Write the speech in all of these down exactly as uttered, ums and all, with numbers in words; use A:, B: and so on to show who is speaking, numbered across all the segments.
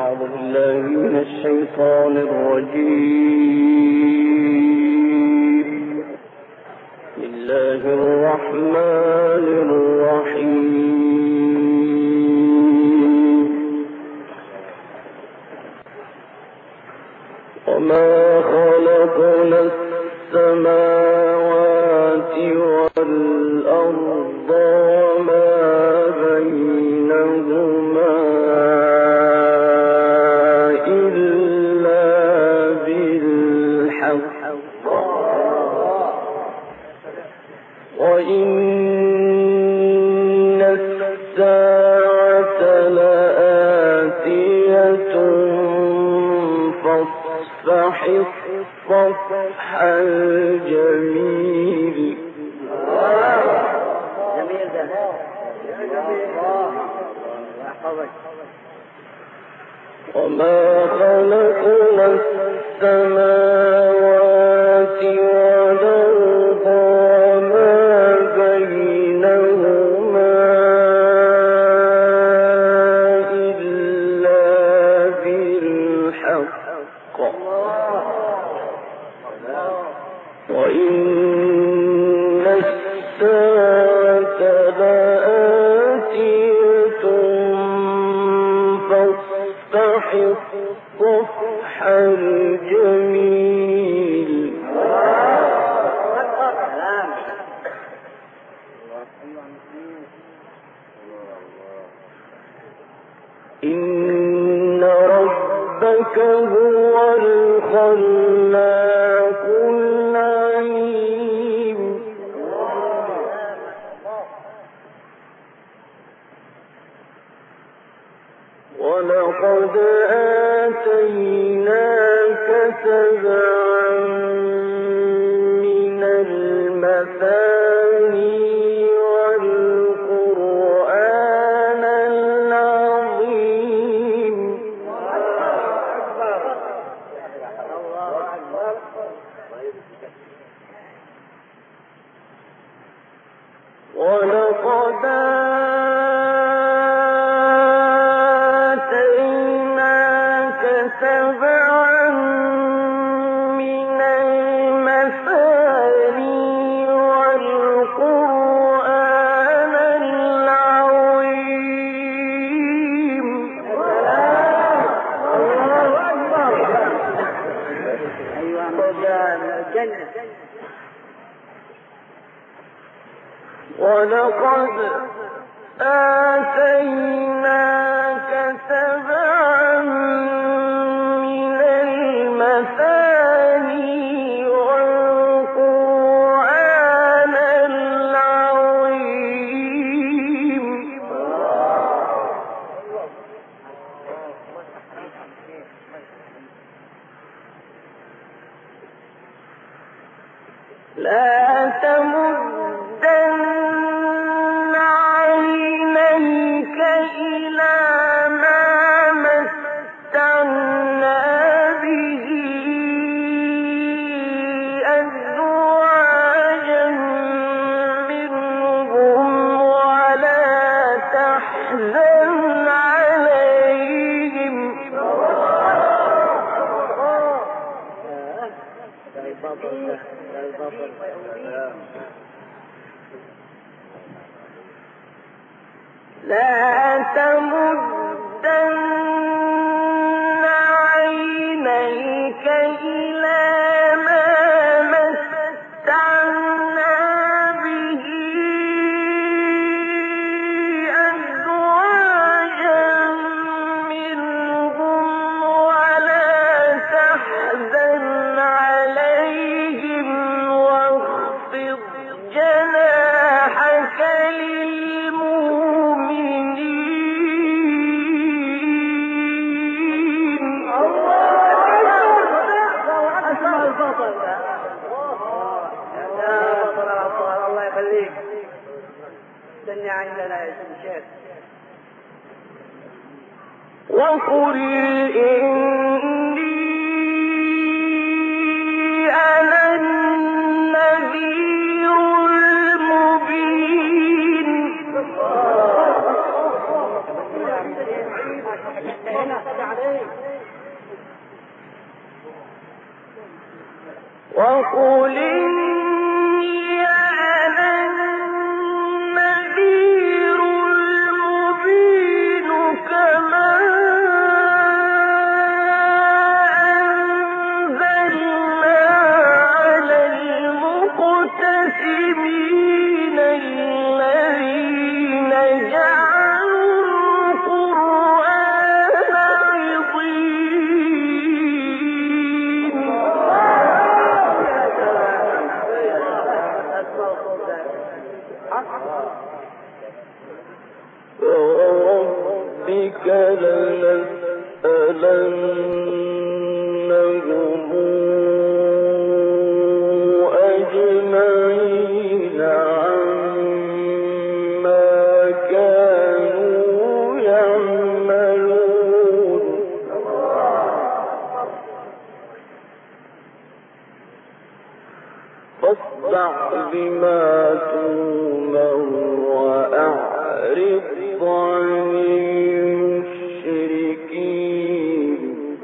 A: أعوذ بالله من الشيطان الرجيم. بسم الله الرحمن الرحيم. وما خلقنا السماوات والأرض وما بينهما إلا بالحق وإن الساعة لآتية فاصفح الصفح الجميل.
B: جميل ده
A: وما خلقنا السماوات والأرض وما بينهما إلا بالحق وإن الساعة لآتية فاصفح الصفح الجميل. إن ربك هو الخلاق العليم. ولقد آتيناك سبعا من المثاني والقرآن العظيم. ولقد آتيناك سبعا من المثاني والقرآن العظيم. ولقد آتيناك سبعا من المثاني والقرآن العظيم. لا تمدن عينيك إلى ما متعنا به أزواجا منهم ولا تحزن عليهم. لا تمدن عينيك إلى ما متعنا به أزواجا منهم ولا تحزن عليهم واخفض جناحك للمؤمنين.
B: الله يخليك. استني عندنا يا شيخ.
A: وقل إني أنا النذير المبين. وقل إني أنا النذير المبين كما أنزلنا على المقتسمين الذين جعلوا القرآن عضين فوربك لنسألنهم أجمعين عما كانوا يعملون فاصدع بما تؤمر وأعرض عن المشركين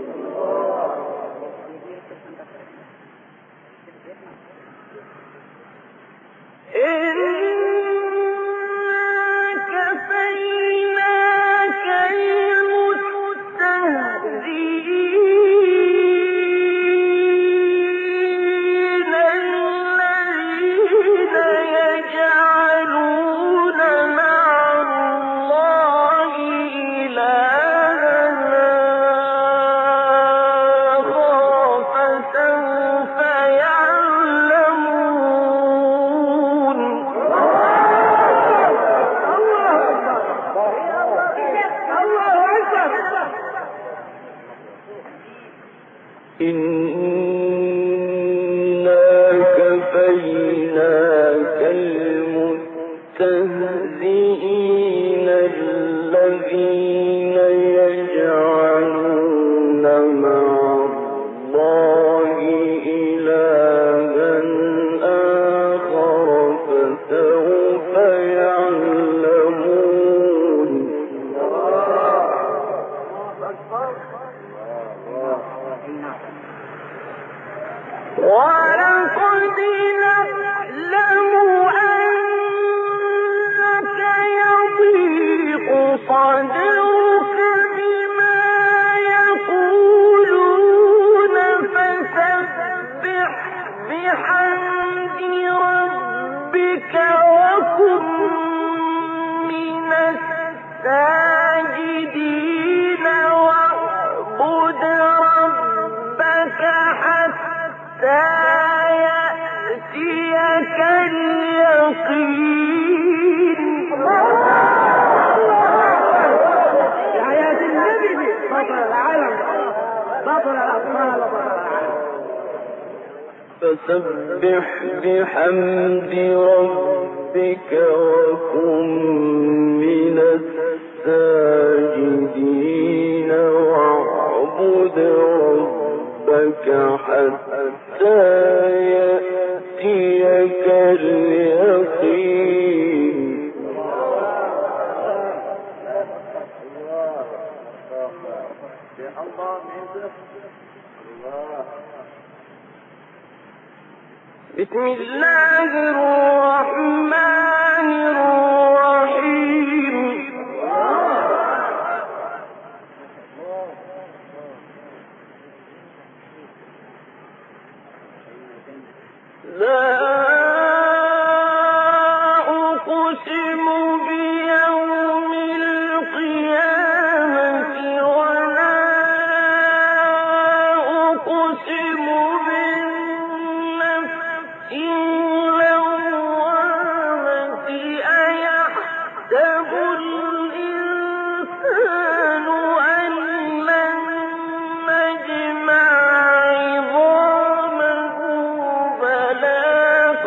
A: إنا كفيناك المستهزئين الذين يجعلون مع الله إلهًا آخر فسوف يعلمون إنا كفيناك المستهزئين الذين يجعلون مع الله إلهًا آخر فسوف يعلمون ولقد نعلم أنك يضيق صدرك بما يقولون فسبح بحمد ربك وكن من الساجدين واعبد ربك حتى يأتيك اليقين
B: حياة النبي بطل العالم بطل الأطفال بطل العالم
A: فسبح بحمد ربك وكن من الساجدين واعبد ربك حتى يأتيك اليقين بسم الله الرحمن الرحيم لا أقسم بيوم القيامة ولا أقسم بالنفس اللوامة أيحسب الإنسان أن لن نجمع عظامه بلى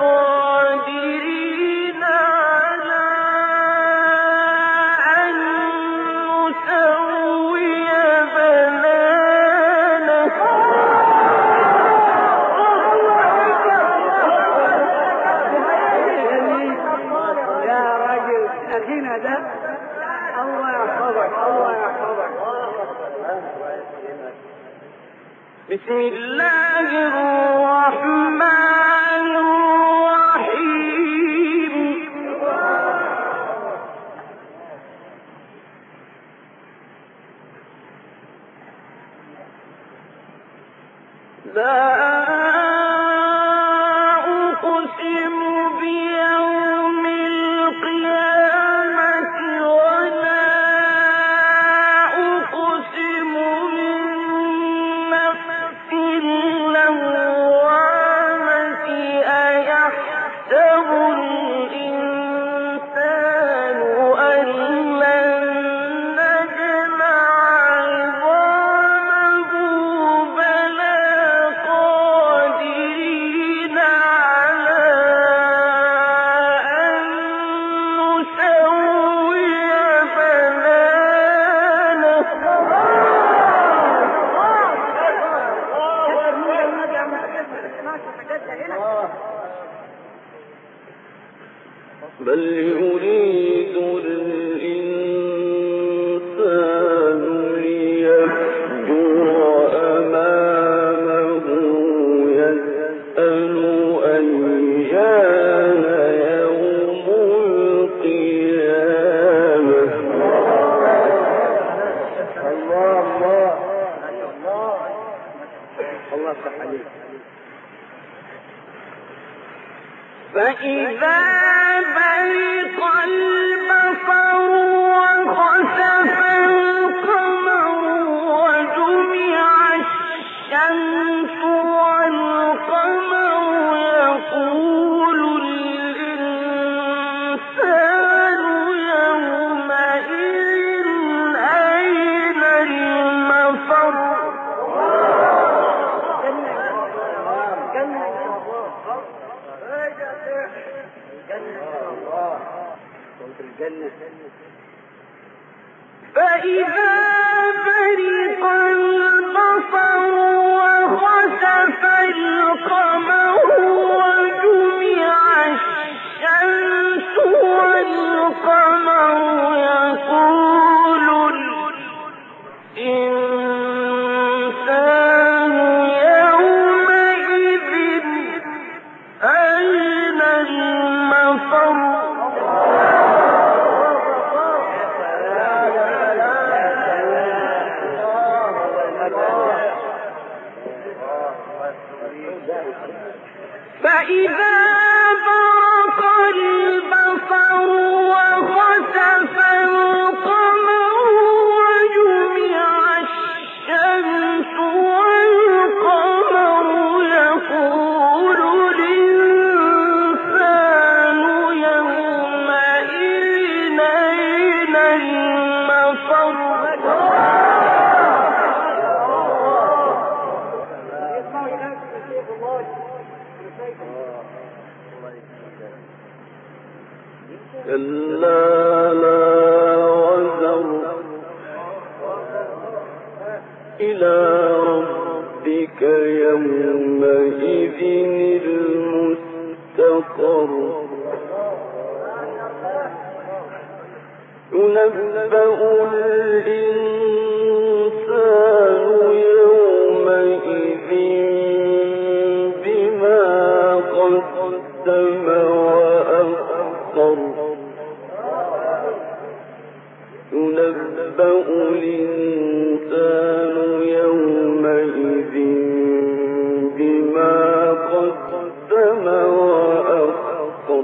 A: بسم الله الرحمن الرحيم لا أقسم بيوم القيامة ولا أقسم بالنفس اللوامة أيحسب الإنسان أن لن نجمع عظامه بلى قادرين على أن نسوي بنانه بل يريد الإنسان ليفجر أمامه يسأل أيان يوم القيامة
B: الله الله الله الله يفتح عليك.
A: فإذا برق البصر وخسف القمر وجمع الشمس والقمر يقول الإنسان يومئذ أين المفر فإذا برق البصر وخسف القمر وجمع الشمس والقمر يقول الإنسان يومئذ أين المفر فإذا برق البصر وخسف القمر وجمع الشمس والقمر يقول الإنسان يومئذ أين المفر كلا لا وزر إلى ربك يومئذ المستقر ينبأ الإنسان يومئذ بما قدم وأخر ينبأ الإنسان يومئذ بما قدم وأخر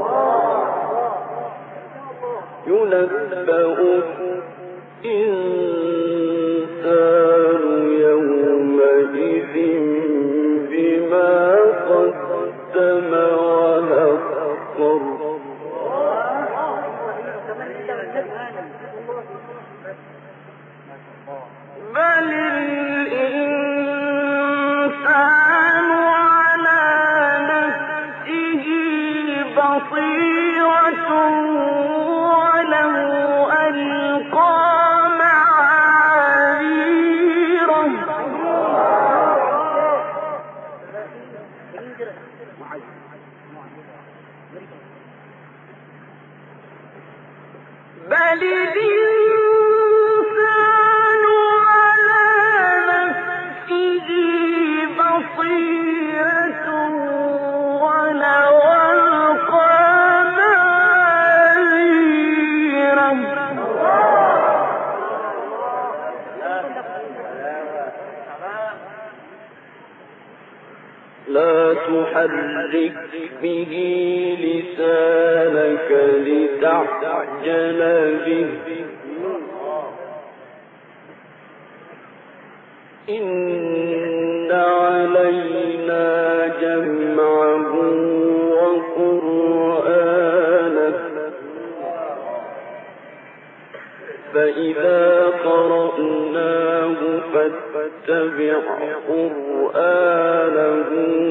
A: ينبأ الإنسان لا تحرك به لسانك لتعجل به إن علينا جمعه وقرآنه فإذا قرأناه فاتبع قرآنه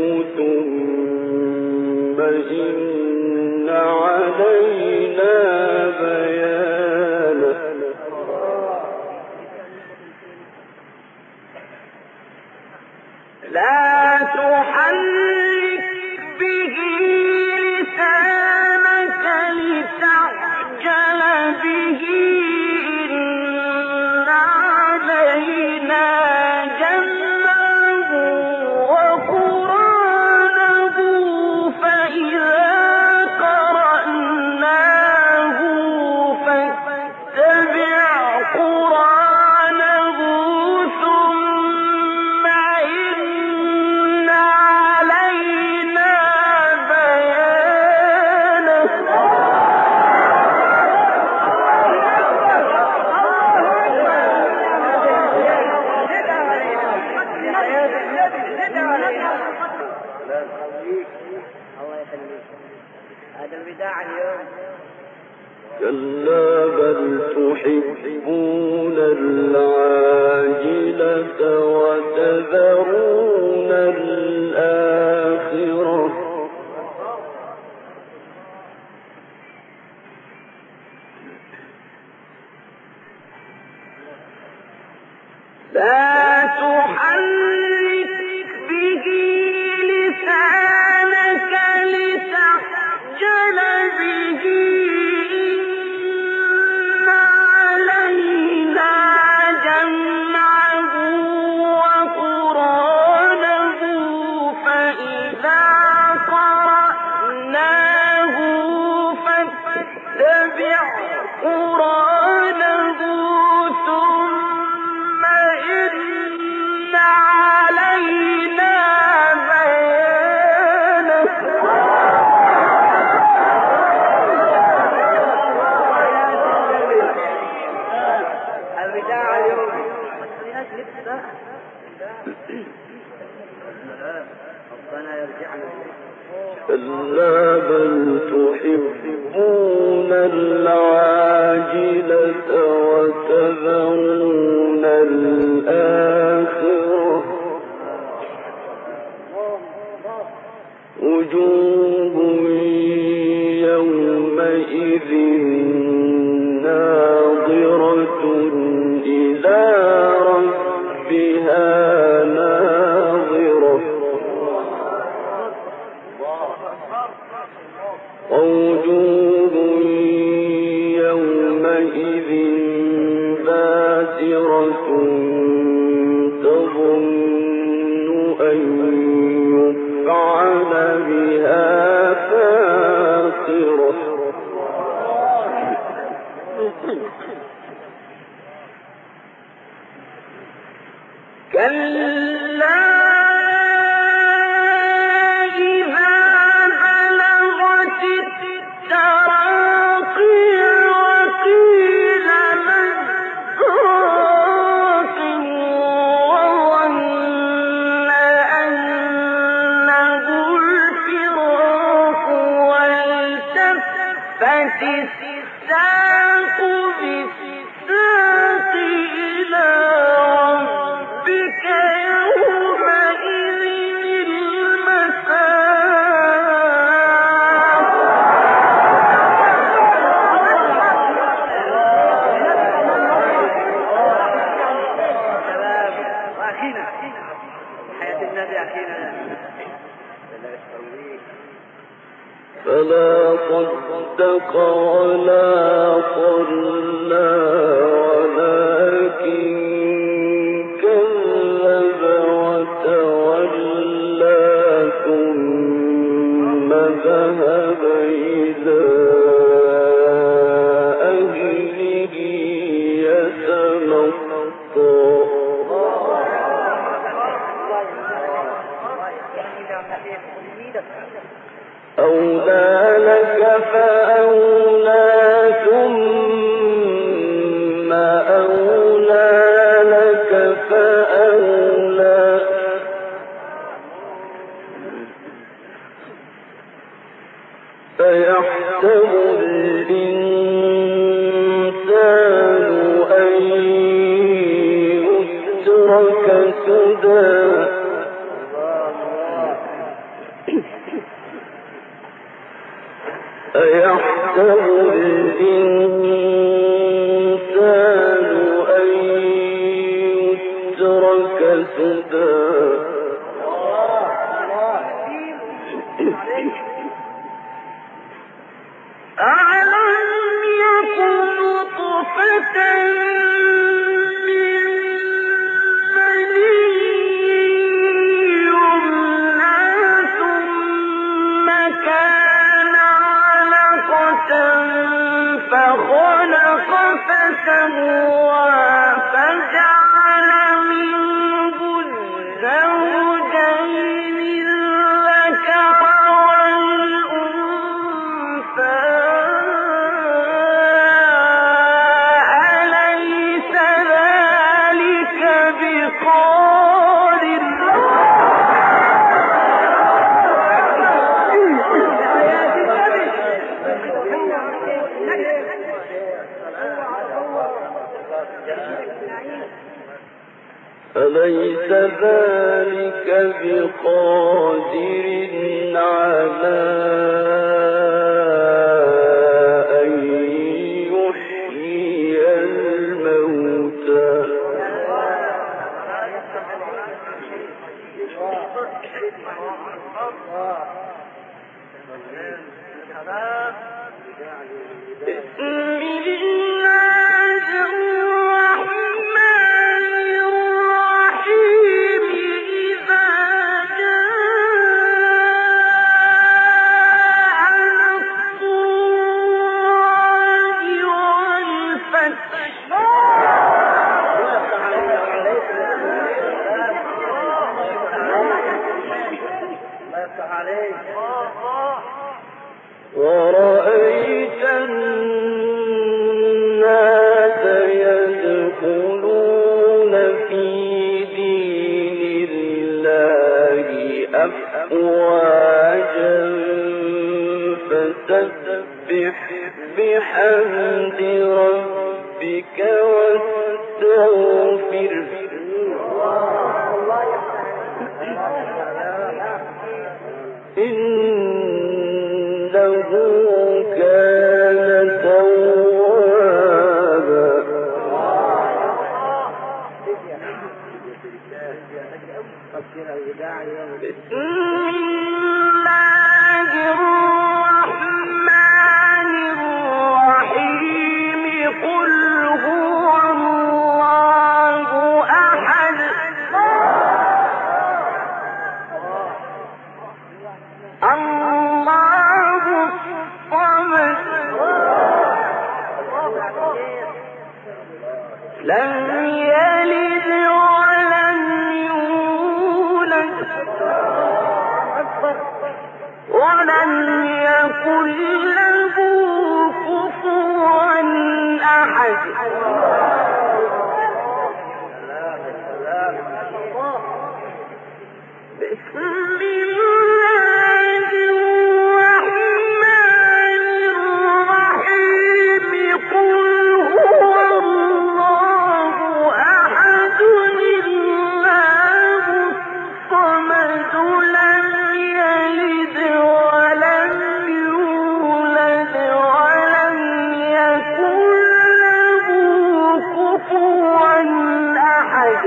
A: ثم إن علينا بيانه لا تحرك به لسانك لتعجل به إن علينا جمعه وقرآنه فإذا قرأناه فاتبع قرآنه ثم إن علينا بيانه
B: الله يخليك. هذا الوداع اليوم.
A: كلا بل تحبون العاجلة وتذرون الآخرة لا تحرك به لسانك لتعجل به إن علينا جمعه وقرآنه فإذا قرأناه فاتبع قرآنه ثم إن علينا بيانه
B: الوداع اليوم. ربنا يرجعنا.
A: كلا بل تحبون العاجلة وتذرون الآخرة وجوه يومئذ ناظرة إلى ربها ناظرة ووجوه يومئذ باسرة تظن أن يفعل بها فاقرة كلا إذا بلغت التراقي وقيل من راق وظن أنه الفراق والتفت الساق بالساق إلى ربك يومئذ المساق
B: أخينا حياة النبي أخينا.
A: فلا صدق ولا صلى ولكن كذب وتولى ثم ذهب إلى أهله يتمطى يترك سدى أيحسب الإنسان أن يترك سدى ألم يكن نطفة من مني يمنى ثم كان علقة فخلق فسوى فجعل منه الزوجين الذكر والأنثى أليس ذلك بقادر أليس ذلك بقادر على أن يحيي الموتى بسم الله الرحمن الرحيم إذا جاء نصر الله والفتح ورأيت الناس يدخلون في دين الله أفواجا فسبح بحمد ربك واستغفره إنه كان توابا بسم الله الرحمن الرحيم قل هو الله أحد الله الصمد لم يلد ولم يولد ولم يكن له كفوا أحد بسم الله الرحمن الرحيم قل هو الله أحد الله الصمد لم يلد ولم يولد ولم يكن له كفوا أحد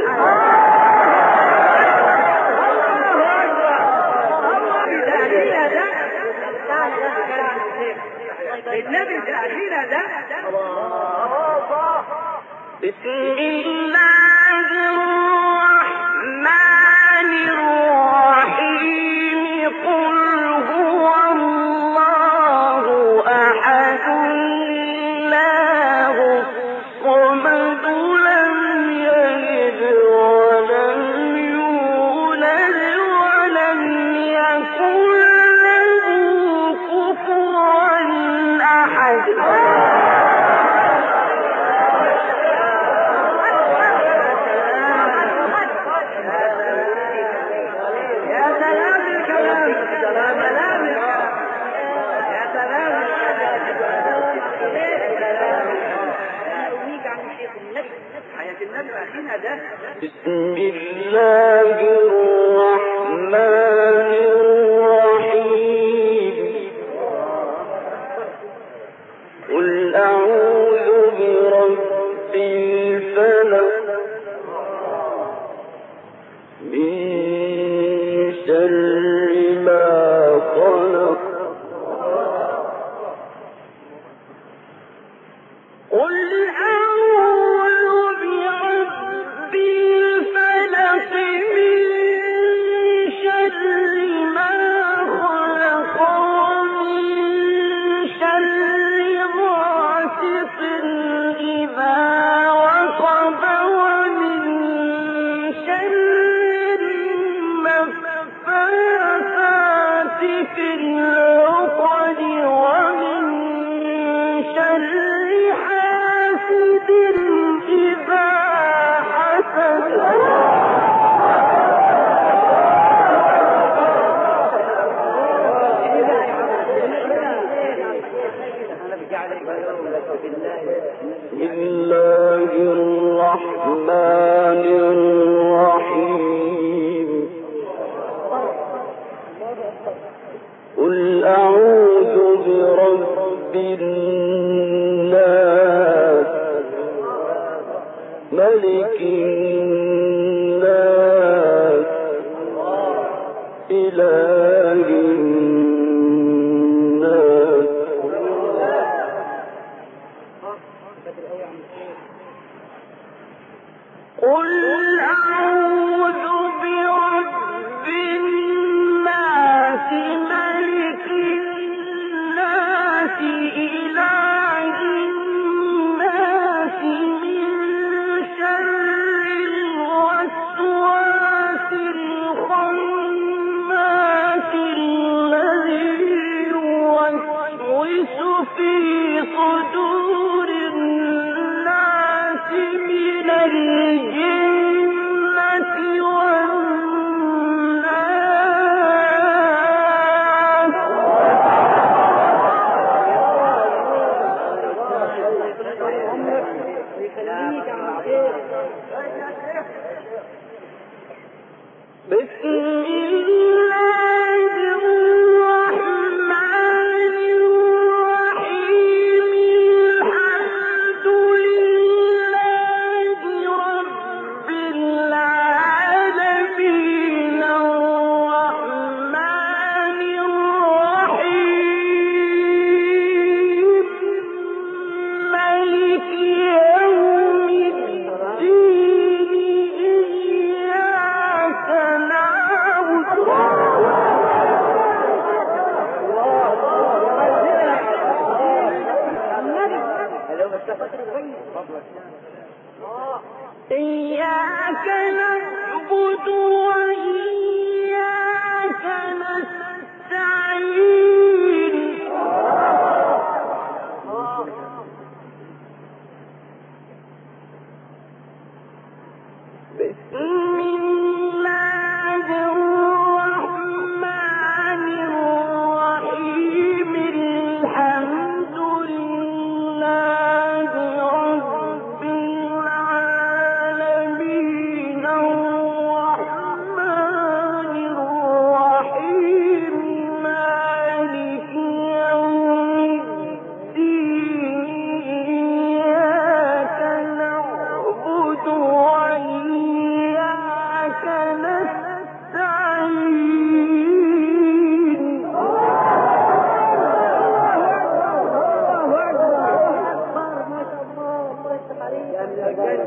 A: النبي تأخينا ده بسم الله الرحمن الرحيم قل هو الله أحد الله الصمد لم يلد ولم يولد ولم يكن له كفوا أحد إياك نعبد وإياك نستعين بسم الله الرحمن الرحيم الحمد لله رب العالمين الرحمن الرحيم مالك يوم الدين إياك نعبد وإياك نستعين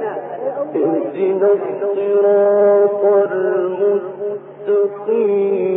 A: اهدنا الصراط المستقيم